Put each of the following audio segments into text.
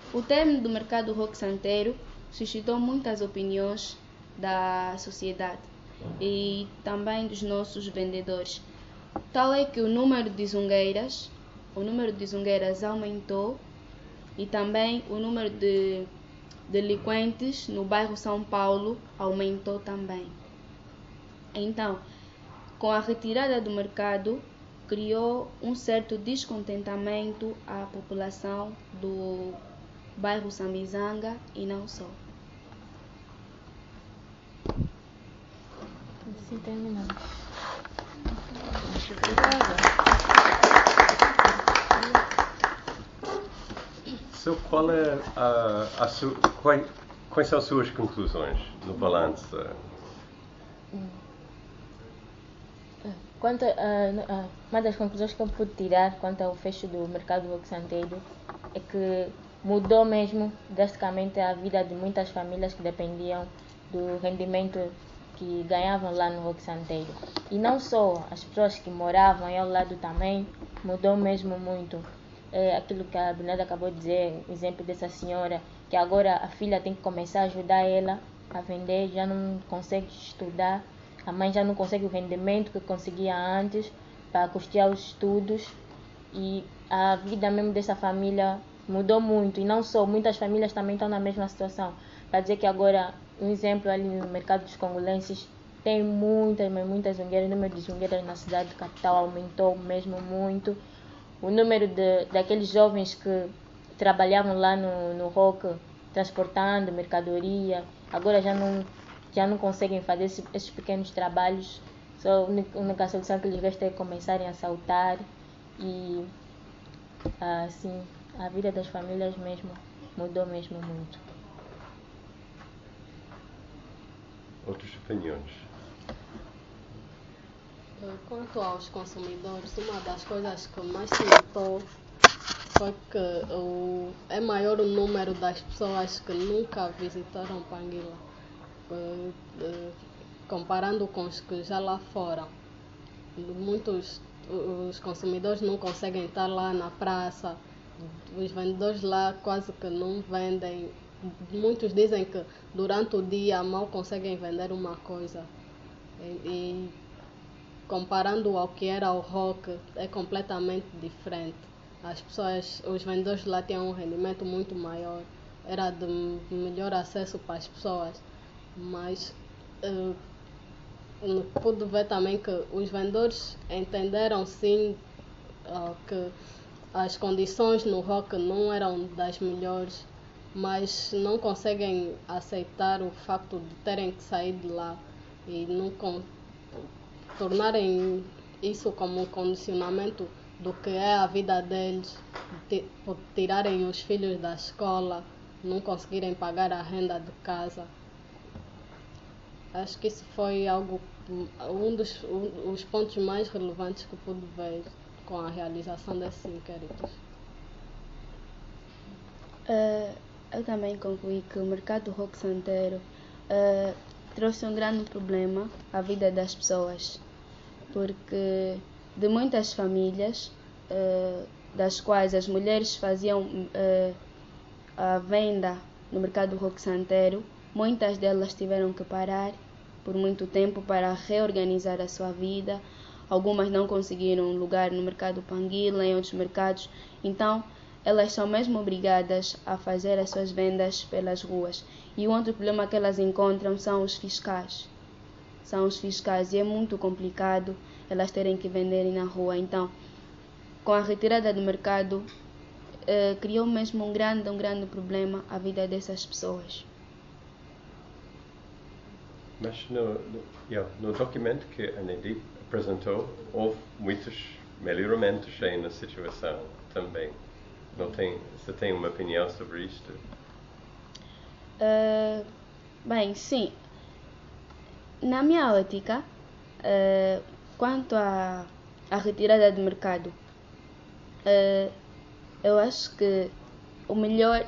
O término do mercado roque santeiro suscitou muitas opiniões da sociedade e também dos nossos vendedores. Tal é que o número de zungueiras aumentou e também o número de delinquentes no bairro São Paulo aumentou também. Então, com a retirada do mercado, criou um certo descontentamento à população do bairro Sambizanga e não só. Assim terminamos. Qual é quais são as suas conclusões no balanço? Uma das conclusões que eu pude tirar quanto ao fecho do mercado roque santeiro é que mudou mesmo drasticamente a vida de muitas famílias que dependiam do rendimento que ganhavam lá no roque santeiro. E não só, as pessoas que moravam aí ao lado também, mudou mesmo muito. É aquilo que a Bernarda acabou de dizer, o exemplo dessa senhora, que agora a filha tem que começar a ajudar ela a vender, já não consegue estudar, a mãe já não consegue o rendimento que conseguia antes para custear os estudos, e a vida mesmo dessa família mudou muito. E não só, muitas famílias também estão na mesma situação. Para dizer que agora, um exemplo ali no mercado dos congolenses, tem muitas zungueiras, o número de zungueiras na cidade capital aumentou mesmo muito. O número daqueles jovens que trabalhavam lá no roque, transportando mercadoria, agora já não conseguem fazer esses pequenos trabalhos. Só a única solução que lhes resta é começarem a saltar. E assim, a vida das famílias mesmo mudou mesmo muito. Outras opiniões? Quanto aos consumidores, uma das coisas que mais se notou foi que é maior o número das pessoas que nunca visitaram Panguila, comparando com os que já lá foram. Os consumidores não conseguem estar lá na praça, os vendedores lá quase que não vendem. Muitos dizem que durante o dia mal conseguem vender uma coisa. E comparando ao que era o roque, é completamente diferente. Os vendedores lá tinham um rendimento muito maior, era de melhor acesso para as pessoas, mas pude ver também que os vendedores entenderam sim que as condições no roque não eram das melhores, mas não conseguem aceitar o facto de terem que sair de lá e não tornarem isso como um condicionamento do que é a vida deles, por tirarem os filhos da escola, não conseguirem pagar a renda de casa. Acho que isso foi os pontos mais relevantes que pude ver com a realização desses inquéritos. Eu também concluí que o mercado roque santeiro trouxe um grande problema à vida das pessoas, porque de muitas famílias, das quais as mulheres faziam a venda no mercado roque santeiro, muitas delas tiveram que parar por muito tempo para reorganizar a sua vida. Algumas não conseguiram lugar no mercado Panguila, em outros mercados, então elas são mesmo obrigadas a fazer as suas vendas pelas ruas. E o outro problema que elas encontram são os fiscais. E é muito complicado elas terem que venderem na rua. Então, com a retirada do mercado, criou mesmo um grande problema à vida dessas pessoas. Mas no documento que a NEDIP apresentou, houve muitos melhoramentos aí na situação também. Você tem uma opinião sobre isto? Bem, sim. Na minha ótica, quanto à retirada do mercado, eu acho que o melhor,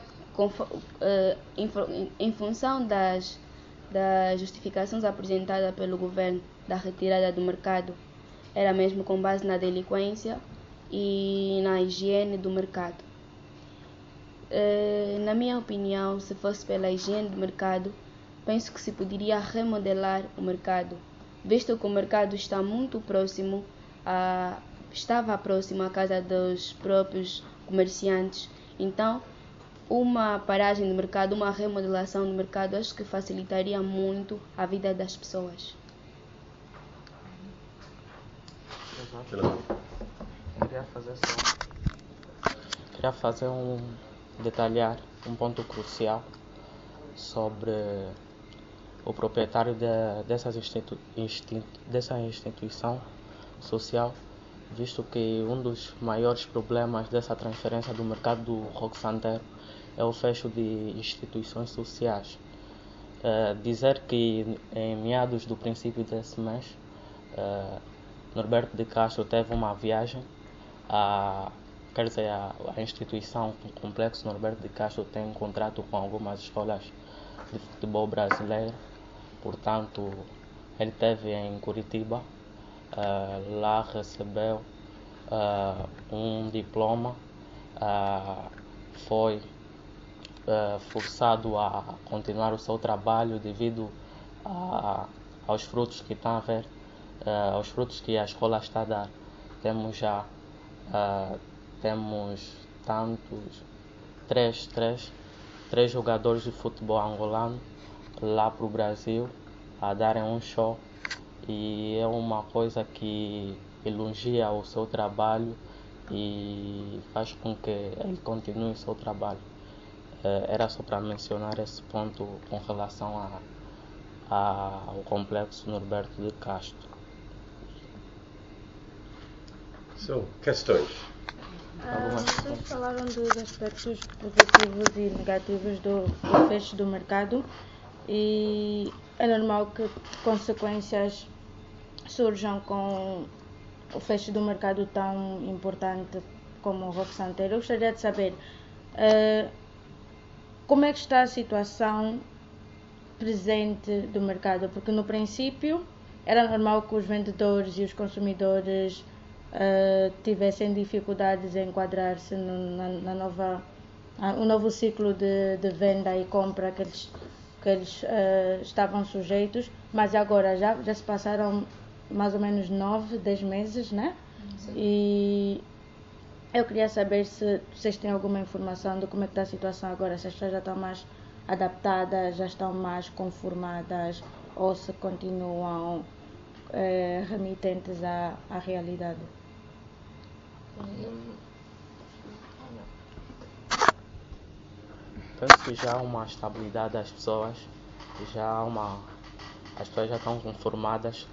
em função das justificações apresentadas pelo governo da retirada do mercado, era mesmo com base na delinquência e na higiene do mercado. Na Na minha opinião, se fosse pela higiene do mercado, penso que se poderia remodelar o mercado, visto que o mercado está muito próximo estava próximo à casa dos próprios comerciantes. Então, uma paragem do mercado, uma remodelação do mercado, acho que facilitaria muito a vida das pessoas. Queria detalhar um ponto crucial sobre o proprietário dessa instituição social, visto que um dos maiores problemas dessa transferência do mercado do Roque Santeiro é o fecho de instituições sociais. Dizer que em meados do princípio desse mês, Norberto de Castro teve uma viagem a instituição, o complexo Norberto de Castro tem um contrato com algumas escolas de futebol brasileiro, portanto ele esteve em Curitiba, lá recebeu um diploma, foi forçado a continuar o seu trabalho devido aos frutos que estão a ver, aos frutos que a escola está a dar. Temos já três jogadores de futebol angolano lá para o Brasil a darem um show, e é uma coisa que elogia o seu trabalho e faz com que ele continue o seu trabalho. Era só para mencionar esse ponto com relação ao complexo Norberto de Castro. Questões? Vocês falaram dos aspectos positivos e negativos do fecho do mercado, e é normal que consequências surjam com o fecho do mercado tão importante como o Roque Santeiro. Eu gostaria de saber como é que está a situação presente do mercado, porque no princípio era normal que os vendedores e os consumidores tivessem dificuldades em enquadrar-se no novo ciclo de venda e compra que eles estavam sujeitos, mas agora já se passaram mais ou menos 9, 10 meses, né? Sim. E eu queria saber se vocês têm alguma informação de como é que está a situação agora, se as pessoas já estão mais adaptadas, já estão mais conformadas, ou se continuam remitentes à realidade. Penso que já há uma estabilidade das pessoas, as pessoas já estão conformadas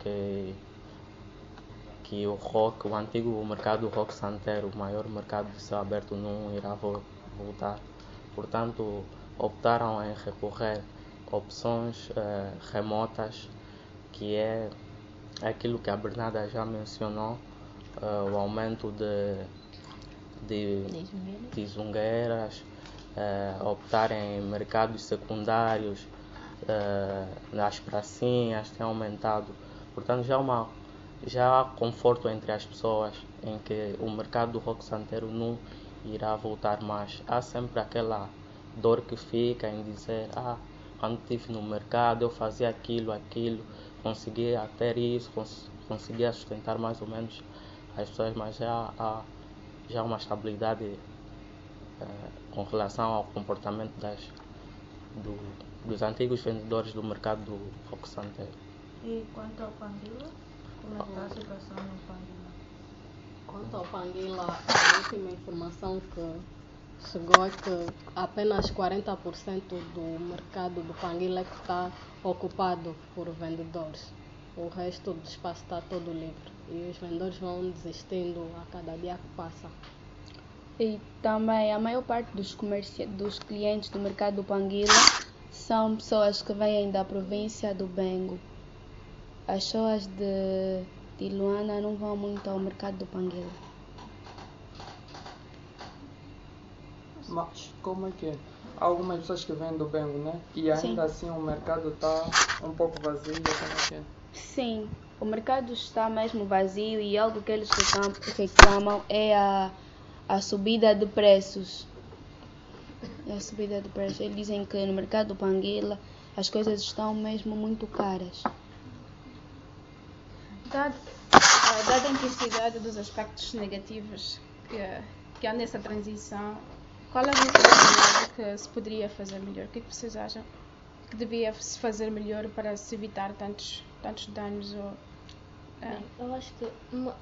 que o antigo mercado do Roque Santeiro, o maior mercado de céu aberto, não irá voltar. Portanto, optaram em recorrer a opções remotas, que é aquilo que a Bernarda já mencionou, o aumento de zungueiras, optar em mercados secundários, nas pracinhas tem aumentado. Portanto, já há conforto entre as pessoas em que o mercado do Roque Santeiro não irá voltar mais. Há sempre aquela dor que fica em dizer, quando estive no mercado eu fazia aquilo, conseguia ter isso, conseguia sustentar mais ou menos as pessoas, mas já há uma estabilidade com relação ao comportamento dos antigos vendedores do mercado do Roque Santeiro. E quanto ao Panguila, como é que está a situação no Panguila? Quanto ao Panguila, a última informação que chegou é que apenas 40% do mercado do Panguila é que está ocupado por vendedores. O resto do espaço está todo livre e os vendedores vão desistindo a cada dia que passa. E também a maior parte dos clientes do mercado do Panguila são pessoas que vêm da província do Bengo. As pessoas de Luanda não vão muito ao mercado do Panguila. Mas como é que é? Há algumas pessoas que vêm do Bengo, né? E ainda assim o mercado está um pouco vazio, como é que é? Sim, o mercado está mesmo vazio e algo que eles reclamam é a subida de preços. a subida de preços. Eles dizem que no mercado do Panguila as coisas estão mesmo muito caras. Dada a intensidade dos aspectos negativos que há nessa transição, qual é a possibilidade que se poderia fazer melhor? O que é que vocês acham que devia se fazer melhor para se evitar tantos danos? Eu acho que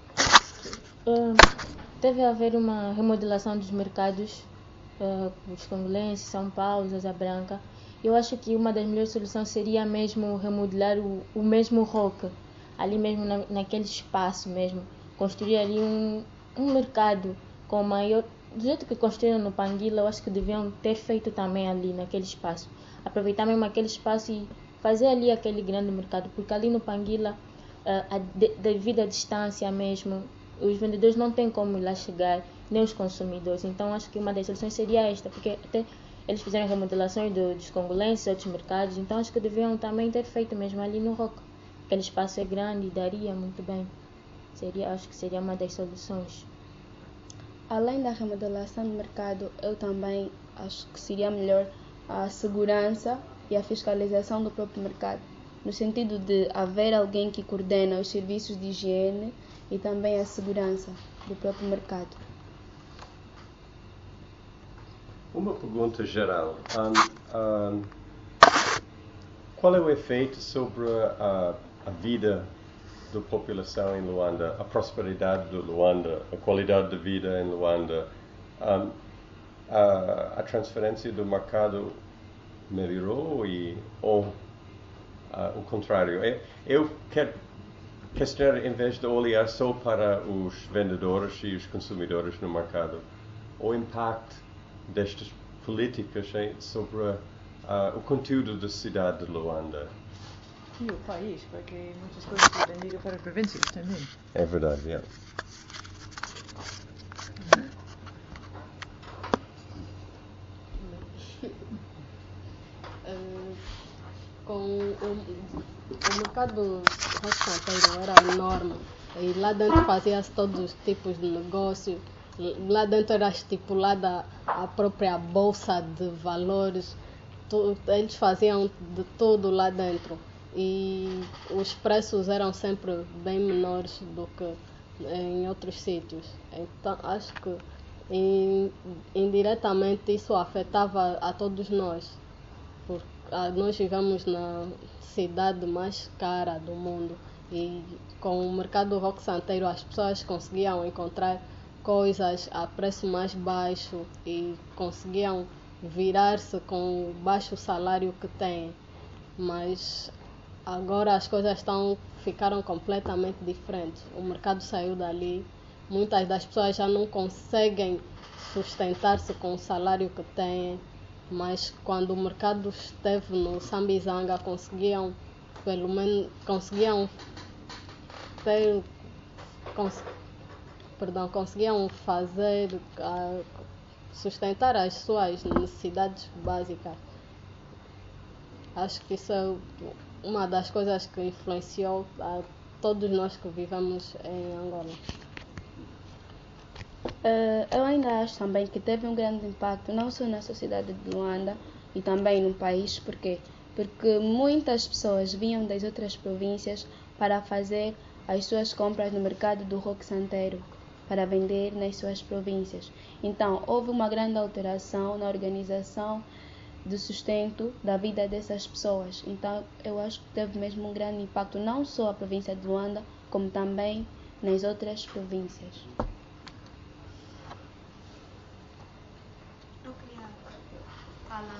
deve haver uma remodelação dos mercados, os congolenses, São Paulo, Asa Branca. Eu acho que uma das melhores soluções seria mesmo remodelar o mesmo rock, ali mesmo naquele espaço mesmo. Construir ali um mercado com maior... Do jeito que construíram no Panguila, eu acho que deviam ter feito também ali naquele espaço. Aproveitar mesmo aquele espaço e fazer ali aquele grande mercado, porque ali no Panguila, devido à distância mesmo, os vendedores não têm como ir lá chegar, nem os consumidores. Então acho que uma das soluções seria esta, porque até eles fizeram remodelações dos congolenses e outros mercados, então acho que deviam também ter feito mesmo ali no Roca. Aquele espaço é grande e daria muito bem. Acho que seria uma das soluções. Além da remodelação do mercado, eu também acho que seria melhor a segurança e a fiscalização do próprio mercado, no sentido de haver alguém que coordena os serviços de higiene e também a segurança do próprio mercado. Uma pergunta geral. Qual é o efeito sobre a vida da população em Luanda, a prosperidade de Luanda, a qualidade de vida em Luanda? A transferência do mercado melhorou ou o contrário? Eu quero questionar, em vez de olhar só para os vendedores e os consumidores no mercado, o impacto destas políticas sobre o conteúdo da cidade de Luanda. E o país, porque muitas coisas podem ir para as províncias também. É verdade, é. Com o mercado roçanteiro era enorme e lá dentro fazia-se todos os tipos de negócio. Lá dentro era estipulada a própria bolsa de valores. Eles faziam de tudo lá dentro e os preços eram sempre bem menores do que em outros sítios. Então acho que indiretamente isso afetava a todos nós, porque nós vivemos na cidade mais cara do mundo e com o mercado roçanteiro as pessoas conseguiam encontrar coisas a preço mais baixo e conseguiam virar-se com o baixo salário que têm. Mas agora as coisas ficaram completamente diferentes. O mercado saiu dali, muitas das pessoas já não conseguem sustentar-se com o salário que têm, mas quando o mercado esteve no Sambizanga conseguiam fazer sustentar as suas necessidades básicas. Acho que isso é uma das coisas que influenciou a todos nós que vivemos em Angola. Eu ainda acho também que teve um grande impacto não só na sociedade de Luanda e também no país, porque muitas pessoas vinham das outras províncias para fazer as suas compras no mercado do roçanteiro, para vender nas suas províncias. Então, houve uma grande alteração na organização do sustento da vida dessas pessoas. Então, eu acho que teve mesmo um grande impacto, não só a província de Luanda, como também nas outras províncias. Eu queria falar.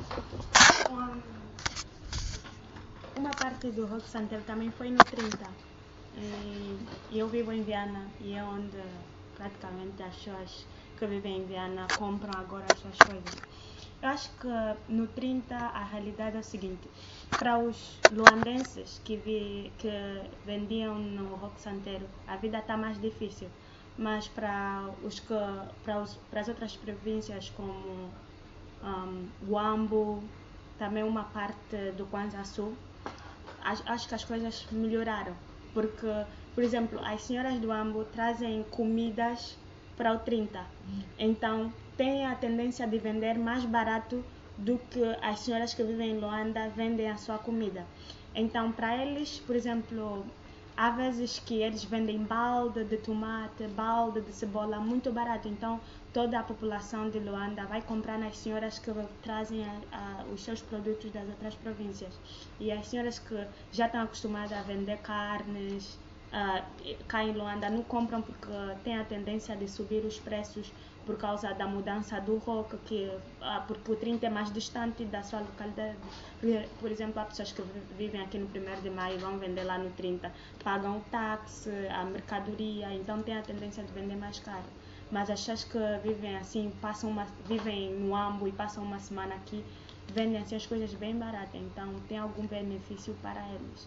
Uma parte do roçanteiro também foi no 30. E eu vivo em Viana e é onde praticamente as pessoas que vivem em Viana compram agora as suas coisas. Eu acho que no 30 a realidade é o seguinte: para os luandenses que vendiam no roçanteiro, a vida está mais difícil, mas para as outras províncias como Huambo, também uma parte do Kwanza Sul, acho que as coisas melhoraram, porque, por exemplo, as senhoras do Huambo trazem comidas para o 30. Então, tem a tendência de vender mais barato do que as senhoras que vivem em Luanda vendem a sua comida. Então, para eles, por exemplo, há vezes que eles vendem balde de tomate, balde de cebola muito barato. Então, toda a população de Luanda vai comprar nas senhoras que trazem os seus produtos das outras províncias. E as senhoras que já estão acostumadas a vender carnes cá em Luanda não compram porque tem a tendência de subir os preços por causa da mudança do ROC, porque o 30 é mais distante da sua localidade. Por exemplo, há pessoas que vivem aqui no 1º de maio e vão vender lá no 30, pagam o táxi, a mercadoria, então tem a tendência de vender mais caro. Mas as pessoas que vivem assim, vivem no Ambo e passam uma semana aqui, vendem assim as coisas bem baratas, então tem algum benefício para eles.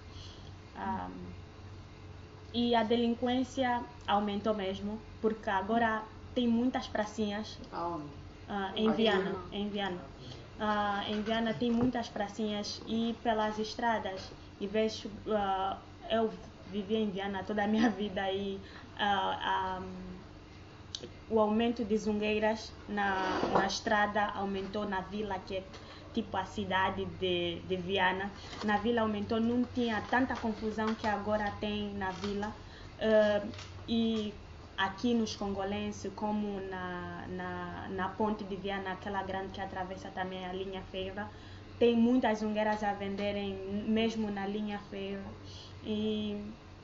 E a delinquência aumentou mesmo, porque agora tem muitas pracinhas. Aonde? Em Viana. Em Viana tem muitas pracinhas e pelas estradas. E vejo, eu vivi em Viana toda a minha vida e o aumento de zungueiras na estrada aumentou na vila, que é tipo a cidade de Viana. Na vila aumentou, não tinha tanta confusão que agora tem na vila. E aqui nos Congolenses, como na ponte de Viana, aquela grande que atravessa também a linha ferro, tem muitas zungueiras a venderem mesmo na linha ferro. E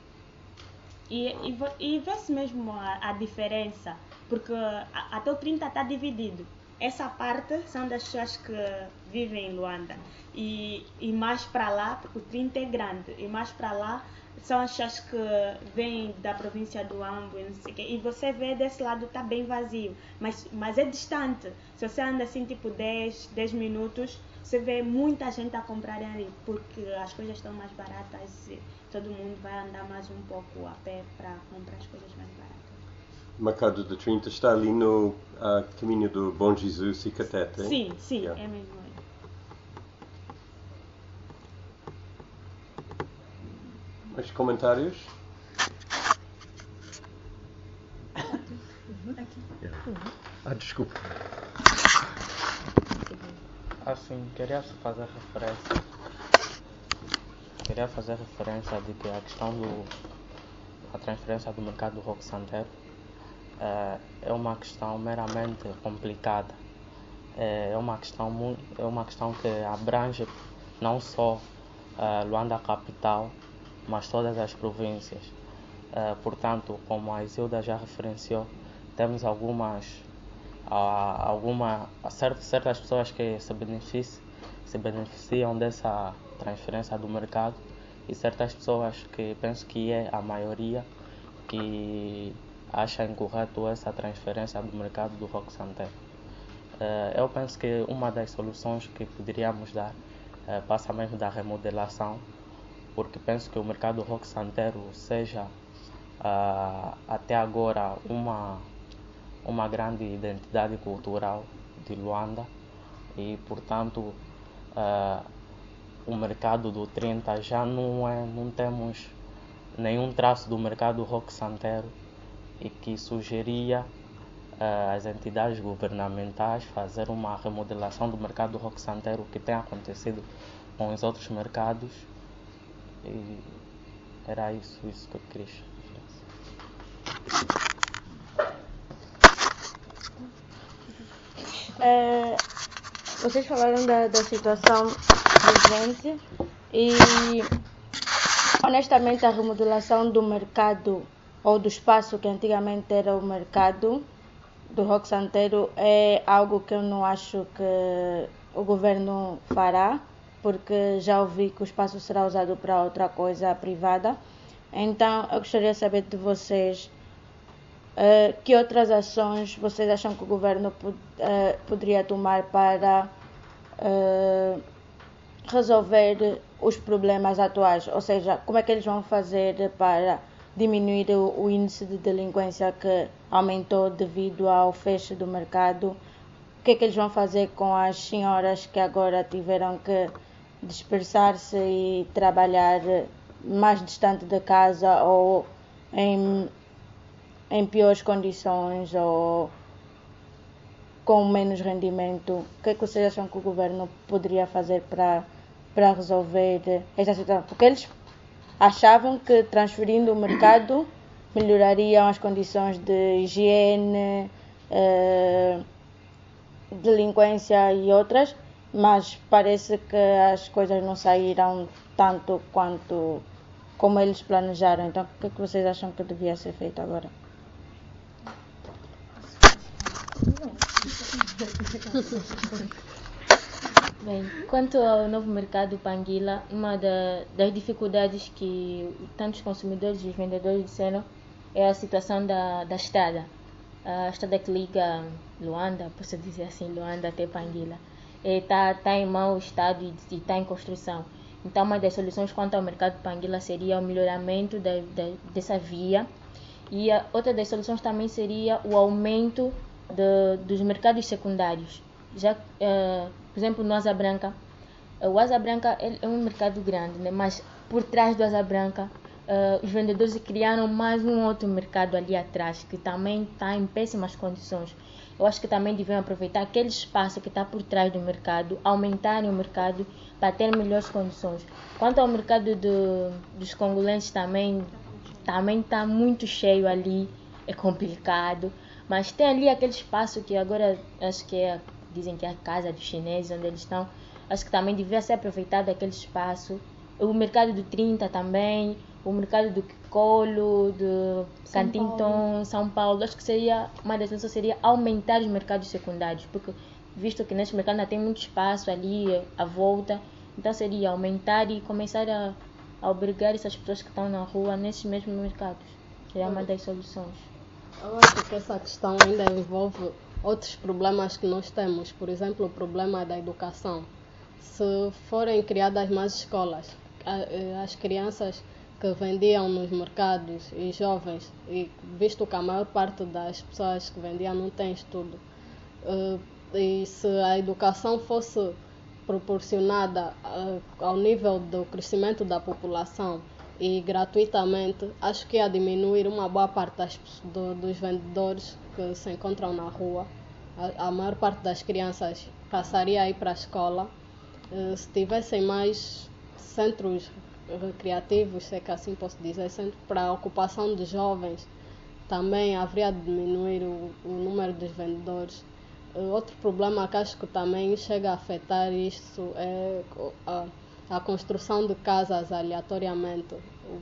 vê-se mesmo a diferença, porque até o 30 está dividido. Essa parte são das pessoas que vivem em Luanda. E mais para lá, porque o 30 é grande, e mais para lá são as pessoas que vêm da província do Ambo e não sei o quê. E você vê desse lado está bem vazio, mas é distante. Se você anda assim tipo 10 minutos, você vê muita gente a comprar ali, porque as coisas estão mais baratas e todo mundo vai andar mais um pouco a pé para comprar as coisas mais baratas. O mercado do 30 está ali no caminho do Bom Jesus e Catete, hein? Sim, é mesmo aí. Mais comentários? Desculpa. Assim, queria fazer referência de que a questão da transferência do mercado do Roque Santeiro é uma questão meramente complicada. É uma questão que abrange não só Luanda capital, mas todas as províncias. Portanto, como a Isilda já referenciou, temos certas pessoas que se beneficiam dessa transferência do mercado e certas pessoas que penso que é a maioria que acha incorreto essa transferência do mercado do Roque Santeiro. Eu penso que uma das soluções que poderíamos dar passa mesmo da remodelação, porque penso que o mercado do Roque Santeiro seja até agora uma grande identidade cultural de Luanda e, portanto, o mercado do 30 já não temos nenhum traço do mercado do Roque Santeiro, e que sugeria às entidades governamentais fazer uma remodelação do mercado do Roque Santeiro, que tem acontecido com os outros mercados. E era isso que eu queria. Vocês falaram da situação vigente e honestamente a remodelação do mercado ou do espaço que antigamente era o mercado do Roque Santeiro é algo que eu não acho que o governo fará, porque já ouvi que o espaço será usado para outra coisa privada. Então eu gostaria de saber de vocês que outras ações vocês acham que o governo poderia tomar para resolver os problemas atuais, ou seja, como é que eles vão fazer para diminuir o índice de delinquência que aumentou devido ao fecho do mercado? O que é que eles vão fazer com as senhoras que agora tiveram que dispersar-se e trabalhar mais distante da casa ou em em piores condições ou com menos rendimento. O que é que vocês acham que o governo poderia fazer para resolver esta situação? Porque eles achavam que transferindo o mercado melhorariam as condições de higiene, delinquência e outras, mas parece que as coisas não saíram tanto quanto como eles planejaram. Então, o que é que vocês acham que devia ser feito agora? Bem, quanto ao novo mercado Panguila, uma das dificuldades que tantos consumidores e os vendedores disseram é a situação da estrada. A estrada que liga Luanda, posso dizer assim, Luanda até Panguila, está em mau estado e está em construção. Então, uma das soluções quanto ao mercado Panguila seria o melhoramento dessa via, e a outra das soluções também seria o aumento dos mercados secundários. Já, por exemplo, no Asa Branca, o Asa Branca é um mercado grande, né? Mas por trás do Asa Branca, os vendedores criaram mais um outro mercado ali atrás, que também está em péssimas condições. Eu acho que também devem aproveitar aquele espaço que está por trás do mercado, aumentarem o mercado para ter melhores condições. Quanto ao mercado dos congolenses, também está muito cheio ali, é complicado. Mas tem ali aquele espaço que agora acho que dizem que é a casa dos chineses, onde eles estão. Acho que também devia ser aproveitado aquele espaço. O mercado do 30 também, o mercado do Colo, do Cantinton, São Paulo. Acho que seria, uma das soluções seria aumentar os mercados secundários, porque visto que neste mercado ainda tem muito espaço ali à volta, então seria aumentar e começar a albergar essas pessoas que estão na rua nesses mesmos mercados. Seria uma das soluções. Eu acho que essa questão ainda envolve outros problemas que nós temos. Por exemplo, o problema da educação. Se forem criadas mais escolas, as crianças que vendiam nos mercados e jovens, e visto que a maior parte das pessoas que vendiam não tem estudo, e se a educação fosse proporcionada ao nível do crescimento da população e gratuitamente, acho que ia diminuir uma boa parte dos vendedores que se encontram na rua. A maior parte das crianças passaria a ir para a escola. Se tivessem mais centros recreativos, se é que assim posso dizer, centro para a ocupação de jovens, também haveria de diminuir o número dos vendedores. Outro problema que acho que também chega a afetar isso é a construção de casas aleatoriamente.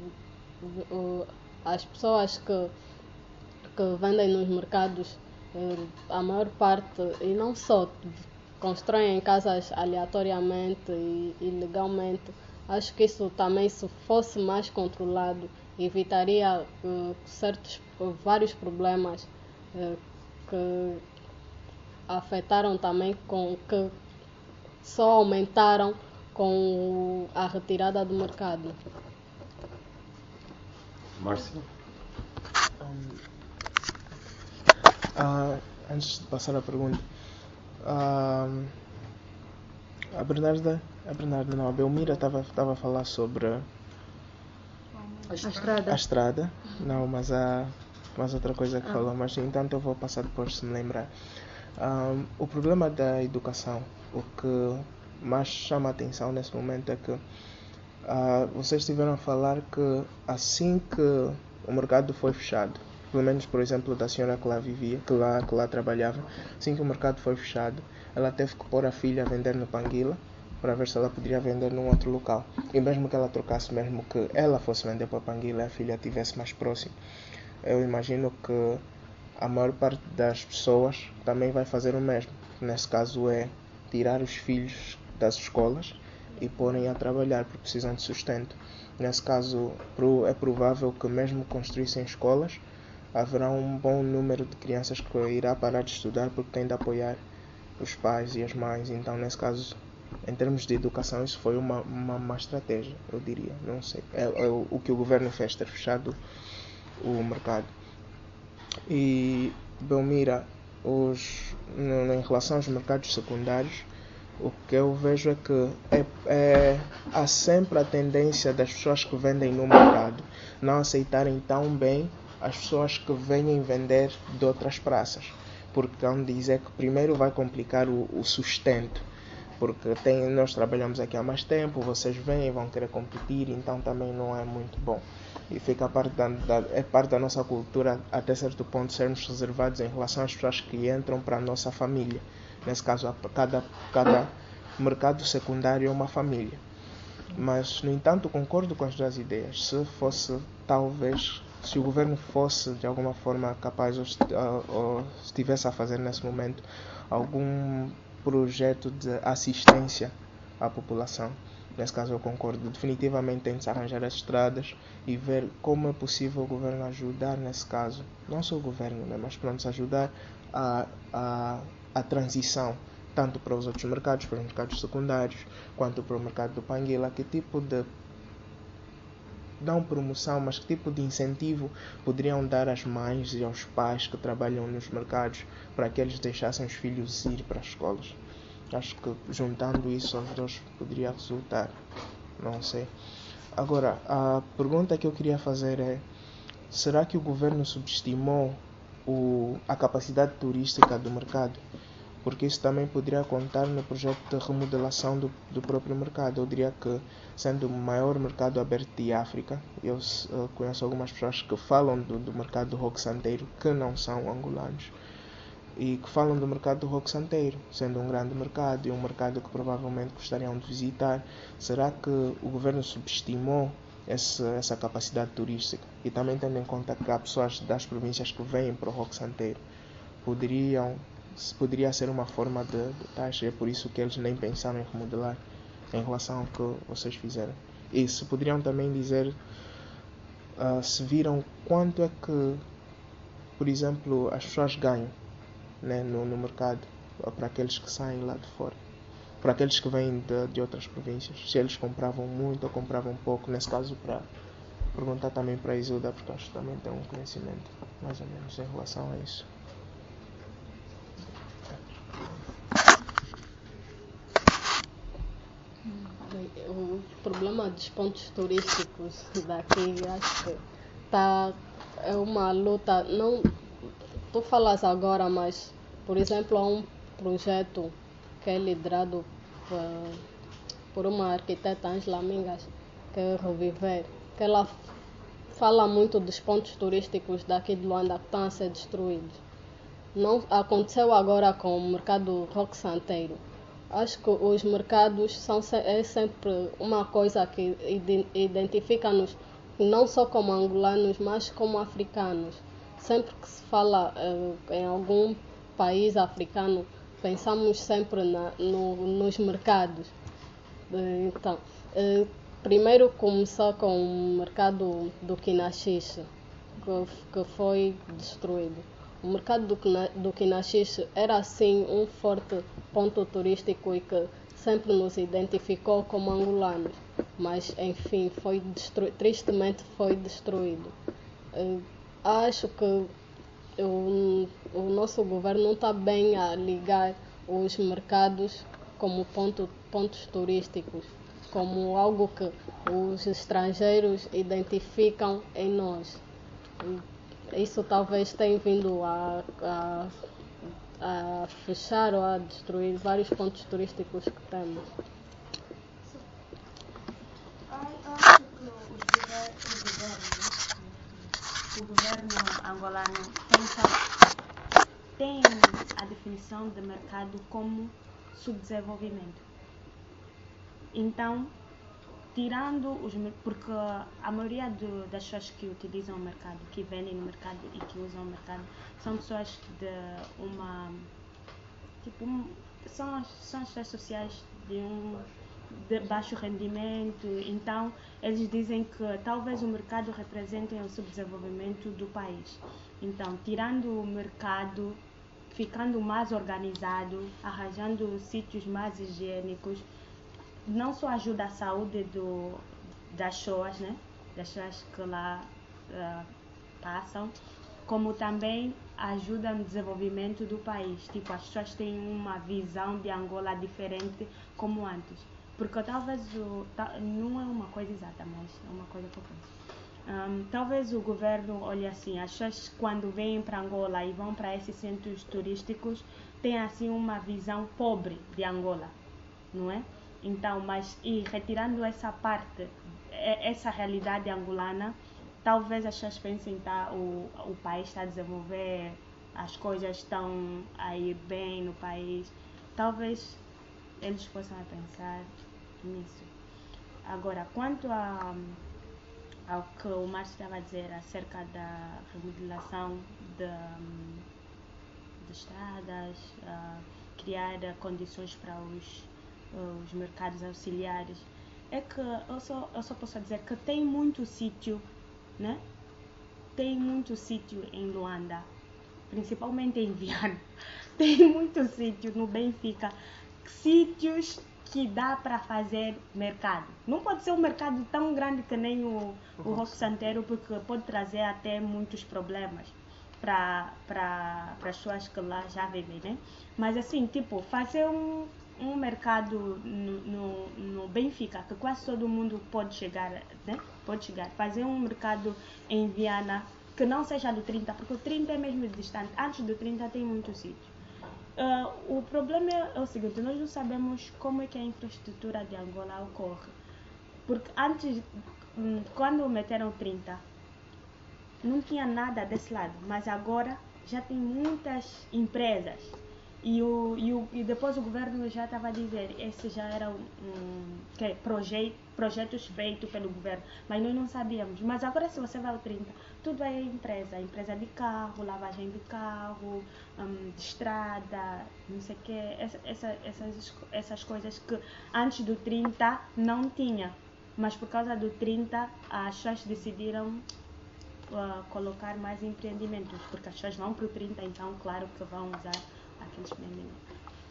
As pessoas que vendem nos mercados, a maior parte, e não só, constroem casas aleatoriamente e ilegalmente. Acho que isso também, se fosse mais controlado, evitaria vários problemas que afetaram também, que só aumentaram com a retirada do mercado. Márcio? Antes de passar a pergunta, a Bernarda não, a Belmira estava a falar sobre a estrada. Não, mas há outra coisa que falou, mas então eu vou passar depois se me lembrar. O problema da educação, o que mais chama a atenção nesse momento é que vocês estiveram a falar que assim que o mercado foi fechado, pelo menos por exemplo da senhora que lá vivia, que lá trabalhava, assim que o mercado foi fechado, ela teve que pôr a filha a vender no Panguila para ver se ela poderia vender num outro local. E mesmo que ela trocasse, mesmo que ela fosse vender para Panguila e a filha estivesse mais próximo, eu imagino que a maior parte das pessoas também vai fazer o mesmo. Nesse caso é tirar os filhos das escolas e porem a trabalhar porque precisam de sustento. Nesse caso é provável que mesmo construíssem escolas, haverá um bom número de crianças que irá parar de estudar porque tem de apoiar os pais e as mães. Então nesse caso, em termos de educação, isso foi uma má estratégia, eu diria. Não sei. É o que o governo fez, ter fechado o mercado. E Belmira, em relação aos mercados secundários, o que eu vejo é que há sempre a tendência das pessoas que vendem no mercado não aceitarem tão bem as pessoas que vêm vender de outras praças, porque vão dizer que primeiro vai complicar o sustento, porque nós trabalhamos aqui há mais tempo, vocês vêm e vão querer competir, então também não é muito bom. E fica é parte da nossa cultura, até certo ponto, sermos reservados em relação às pessoas que entram para a nossa família. Nesse caso, cada mercado secundário é uma família. Mas, no entanto, concordo com as duas ideias. Se o governo fosse de alguma forma capaz ou estivesse a fazer nesse momento algum projeto de assistência à população, nesse caso eu concordo, definitivamente tem de se arranjar as estradas e ver como é possível o governo ajudar nesse caso, não só o governo, né, mas pronto, ajudar a transição, tanto para os outros mercados, para os mercados secundários, quanto para o mercado do Panguila, que tipo de, não promoção, mas que tipo de incentivo poderiam dar às mães e aos pais que trabalham nos mercados para que eles deixassem os filhos ir para as escolas. Acho que juntando isso aos dois poderia resultar, não sei. Agora, a pergunta que eu queria fazer é: será que o governo subestimou a capacidade turística do mercado? Porque isso também poderia contar no projeto de remodelação do próprio mercado. Eu diria que, sendo o maior mercado aberto de África, eu conheço algumas pessoas que falam do mercado do roque santeiro, que não são angolanos, e que falam do mercado do roque santeiro, sendo um grande mercado e um mercado que provavelmente gostariam de visitar. Será que o governo subestimou essa capacidade turística? E também tendo em conta que há pessoas das províncias que vêm para o roque santeiro, poderia ser uma forma de taxa, é por isso que eles nem pensaram em remodelar em relação ao que vocês fizeram. E se poderiam também dizer se viram quanto é que, por exemplo, as pessoas ganham, né, no mercado, para aqueles que saem lá de fora, para aqueles que vêm de outras províncias, se eles compravam muito ou compravam pouco, nesse caso, para perguntar também para a Isilda, porque acho que também tem um conhecimento mais ou menos em relação a isso. O problema dos pontos turísticos daqui, acho que é uma luta. Não, tu falas agora, mas, por exemplo, há um projeto que é liderado por uma arquiteta, Angela Mingas, que é Reviver, que ela fala muito dos pontos turísticos daqui de Luanda que estão a ser destruídos. Não aconteceu agora com o mercado roque santeiro. Acho que os mercados é sempre uma coisa que identifica-nos não só como angolanos, mas como africanos. Sempre que se fala em algum país africano, pensamos sempre nos mercados. Então, primeiro começou com o mercado do Quinaxixe, que foi destruído. O mercado do Quinaxixe era assim um forte ponto turístico e que sempre nos identificou como angolanos, mas enfim, tristemente foi destruído. Acho que o nosso governo não está bem a ligar os mercados como pontos turísticos, como algo que os estrangeiros identificam em nós. Isso talvez tenha vindo a fechar ou a destruir vários pontos turísticos que temos. Acho que o governo angolano tem a definição de mercado como subdesenvolvimento. Então, porque a maioria das pessoas que utilizam o mercado, que vendem no mercado e que usam o mercado, são pessoas são as pessoas sociais de baixo rendimento. Então eles dizem que talvez o mercado represente o subdesenvolvimento do país. Então, tirando o mercado, ficando mais organizado, arranjando sítios mais higiênicos, não só ajuda a saúde das pessoas, né? Das pessoas que lá passam, como também ajuda no desenvolvimento do país. Tipo, as pessoas têm uma visão de Angola diferente como antes. Porque talvez não é uma coisa exata, mas é uma coisa que eu penso. Talvez o governo olhe assim, as pessoas quando vêm para Angola e vão para esses centros turísticos têm assim uma visão pobre de Angola, não é? Então, e retirando essa parte, essa realidade angolana, talvez as pessoas pensem que o país está a desenvolver, as coisas estão a ir bem no país. Talvez eles possam pensar nisso. Agora, quanto ao que o Márcio estava a dizer acerca da remodelação de estradas, criar condições para os mercados auxiliares, é que eu só posso dizer que tem muito sítio, né? Tem muito sítio em Luanda, principalmente em Viana. Tem muito sítio no Benfica, sítios que dá para fazer mercado. Não pode ser um mercado tão grande que nem o Roque Santeiro, porque pode trazer até muitos problemas para as pessoas que lá já vivem, né? Mas assim, tipo, fazer um mercado no Benfica, que quase todo mundo pode chegar, né? Pode chegar. Fazer um mercado em Viana, que não seja do 30, porque o 30 é mesmo distante. Antes do 30 tem muito sítio. O problema é o seguinte, nós não sabemos como é que a infraestrutura de Angola ocorre. Porque antes, quando meteram 30, não tinha nada desse lado, mas agora já tem muitas empresas. E depois o governo já estava a dizer, esse já era projetos feitos pelo governo, mas nós não sabíamos. Mas agora se você vai ao 30, tudo é empresa de carro, lavagem de carro, de estrada, não sei o que, essas coisas que antes do 30 não tinha. Mas por causa do 30, as pessoas decidiram colocar mais empreendimentos, porque as pessoas vão para o 30, então claro que vão usar aqueles empreendimentos.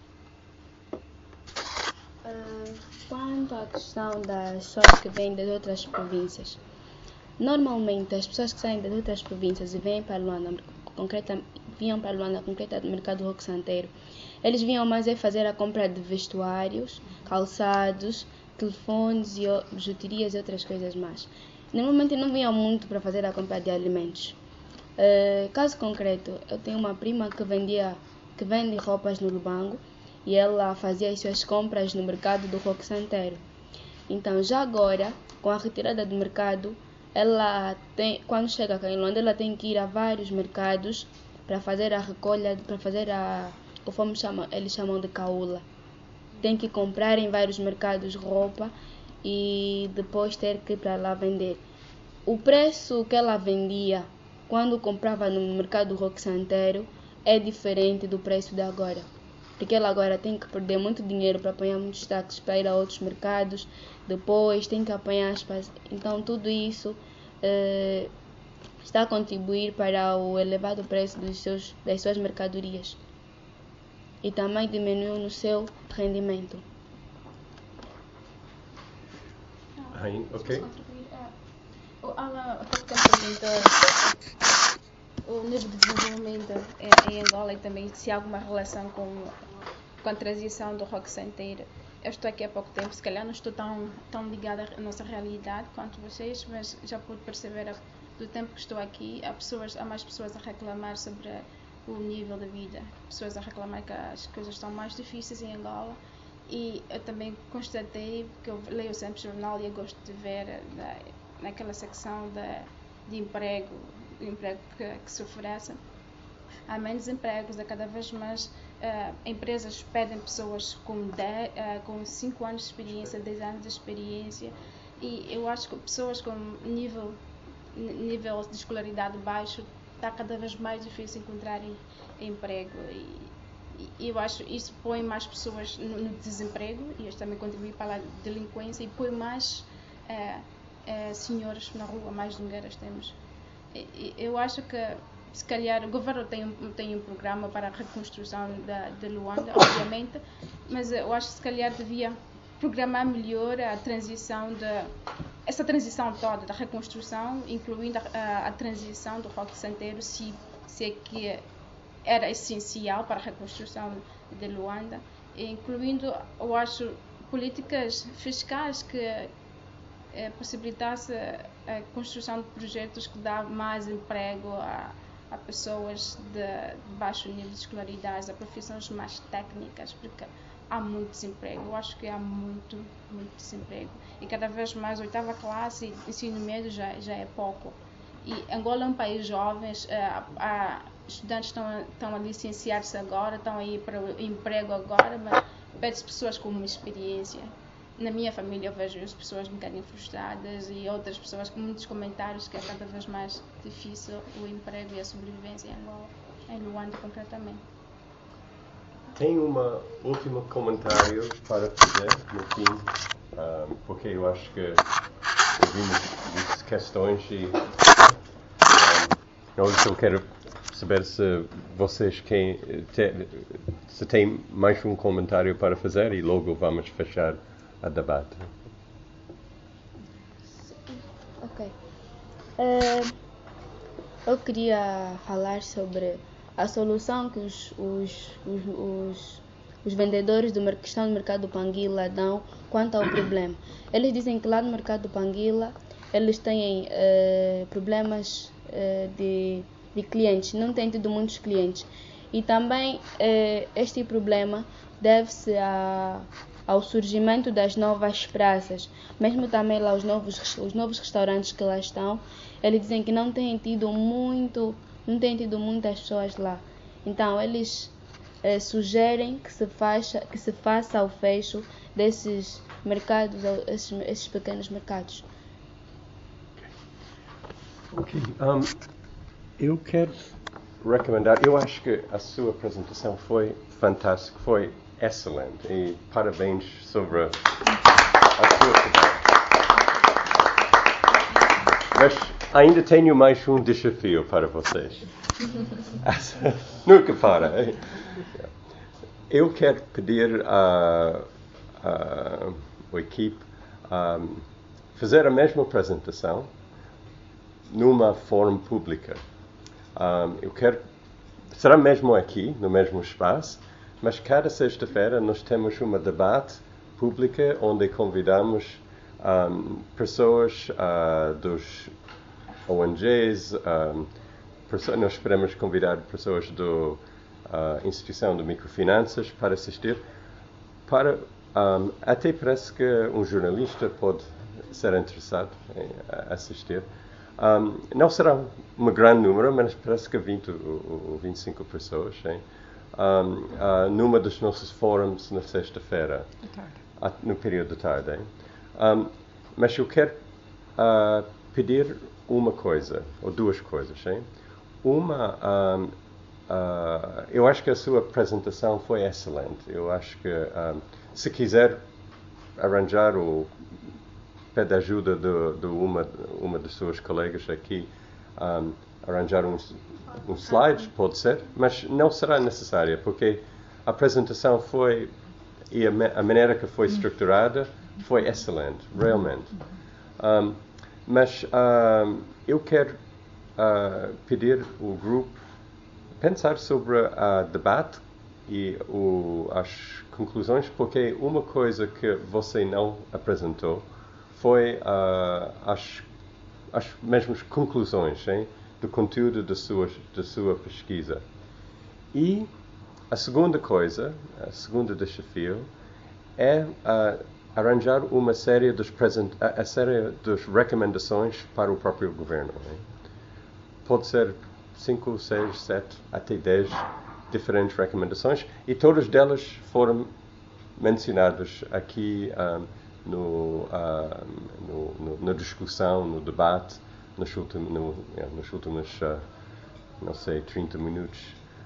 Quanto à questão das pessoas que vêm das outras províncias, normalmente as pessoas que saem das outras províncias e vêm para Luanda, vinham para Luanda, concretamente no mercado Roque Santeiro, eles vinham mais fazer a compra de vestuários, calçados, telefones, bijuterias e outras coisas mais. Normalmente não vinham muito para fazer a compra de alimentos. Caso concreto, eu tenho uma prima que vende roupas no Lubango e ela fazia as suas compras no mercado do Roque Santeiro. Então, já agora, com a retirada do mercado, quando chega aqui em Luanda, ela tem que ir a vários mercados para fazer a recolha, para fazer conforme eles chamam de caula. Tem que comprar em vários mercados roupa e depois ter que ir para lá vender. O preço que ela vendia quando comprava no mercado do Roque Santeiro é diferente do preço de agora. Porque ela agora tem que perder muito dinheiro para apanhar muitos táxis para ir a outros mercados, depois tem que apanhar espaço. Então tudo isso está a contribuir para o elevado preço das suas mercadorias e também diminuiu no seu rendimento. Ok. Há pouco tempo perguntou o nível de desenvolvimento em Angola e também se há alguma relação com a transição do Roque Santeiro. Eu estou aqui há pouco tempo, se calhar não estou tão ligada à nossa realidade quanto vocês, mas já pude perceber do tempo que estou aqui, há mais pessoas a reclamar sobre o nível de vida, pessoas a reclamar que as coisas estão mais difíceis em Angola. E eu também constatei, porque eu leio sempre jornal e eu gosto de ver naquela secção de emprego que se oferece, há menos empregos, há cada vez mais empresas pedem pessoas com 5 anos de experiência, 10 anos de experiência, e eu acho que pessoas com nível de escolaridade baixo está cada vez mais difícil encontrarem emprego, e eu acho que isso põe mais pessoas no desemprego e isso também contribui para a delinquência e põe mais senhores na rua, mais mulheres temos. Eu acho que se calhar o governo tem um programa para a reconstrução de Luanda, obviamente, mas eu acho que se calhar devia programar melhor essa transição toda da reconstrução, incluindo a transição do Roque Santeiro, se é que era essencial para a reconstrução de Luanda, incluindo, eu acho, políticas fiscais possibilitasse a construção de projetos que dão mais emprego a pessoas de baixo nível de escolaridade, a profissões mais técnicas, porque há muito desemprego. Eu acho que há muito desemprego. E cada vez mais, 8ª classe, ensino médio já é pouco. E Angola é um país jovem, estudantes estão a licenciar-se agora, estão a ir para o emprego agora, mas pede-se pessoas com uma experiência. Na minha família eu vejo as pessoas um bocadinho frustradas e outras pessoas com muitos comentários que é cada vez mais difícil o emprego e a sobrevivência em Angola, em Luanda concretamente. Tem um último comentário para fazer no fim, porque eu acho que ouvimos questões e eu quero saber se vocês se tem mais um comentário para fazer e logo vamos fechar a debate. Ok. Eu queria falar sobre a solução que os vendedores que estão no mercado do Panguila dão quanto ao problema. Eles dizem que lá no mercado do Panguila eles têm problemas de clientes, não têm tido muitos clientes. E também este problema deve-se ao surgimento das novas praças, mesmo também lá os novos restaurantes que lá estão, eles dizem que não têm tido muitas pessoas lá. Então eles sugerem que se faça o fecho desses mercados, esses pequenos mercados. Ok. Eu quero recomendar, eu acho que a sua apresentação foi fantástica, foi excelente e parabéns sobre a sua apresentação. Mas ainda tenho mais um desafio para vocês. Nunca para. Hein? Eu quero pedir à equipe fazer a mesma apresentação numa forma pública. Será mesmo aqui, no mesmo espaço, mas cada sexta-feira nós temos um debate público onde convidamos pessoas dos ONGs, nós esperamos convidar pessoas da instituição de microfinanças para assistir. Até parece que um jornalista pode ser interessado em assistir. Não será um grande número, mas parece que 20 ou 25 pessoas, numa dos nossos fóruns na sexta-feira, no período da tarde. Mas eu quero pedir uma coisa, ou duas coisas. Uma, eu acho que a sua apresentação foi excelente. Eu acho que, se quiser arranjar ou pede ajuda de uma das suas colegas aqui, arranjar uns slides, pode ser, mas não será necessária, porque a apresentação foi, e a maneira que foi estruturada foi excelente, realmente. Mas eu quero pedir ao grupo pensar sobre o debate e as conclusões, porque uma coisa que você não apresentou foi as mesmas conclusões do conteúdo da sua pesquisa. E a segunda coisa, o segundo desafio, é arranjar uma série das recomendações para o próprio governo. Pode ser 5, 6, 7, até 10 diferentes recomendações, e todas delas foram mencionadas aqui na discussão, no debate, nos últimos, não sei, 30 minutos.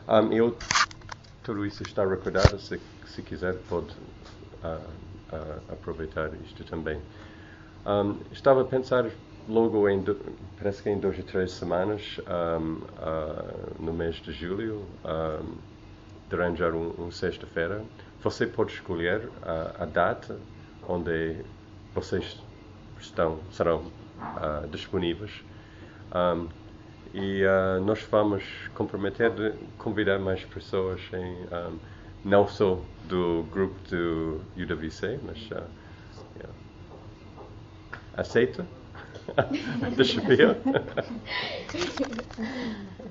Tudo isso está recordado, se quiser pode aproveitar isto também. Estava a pensar logo parece que em 2 ou 3 semanas, no mês de julho, de arranjar sexta-feira, você pode escolher a data onde vocês serão disponíveis, e nós vamos comprometer de convidar mais pessoas, não só do grupo do UWC, mas Aceito? Deixa eu ver.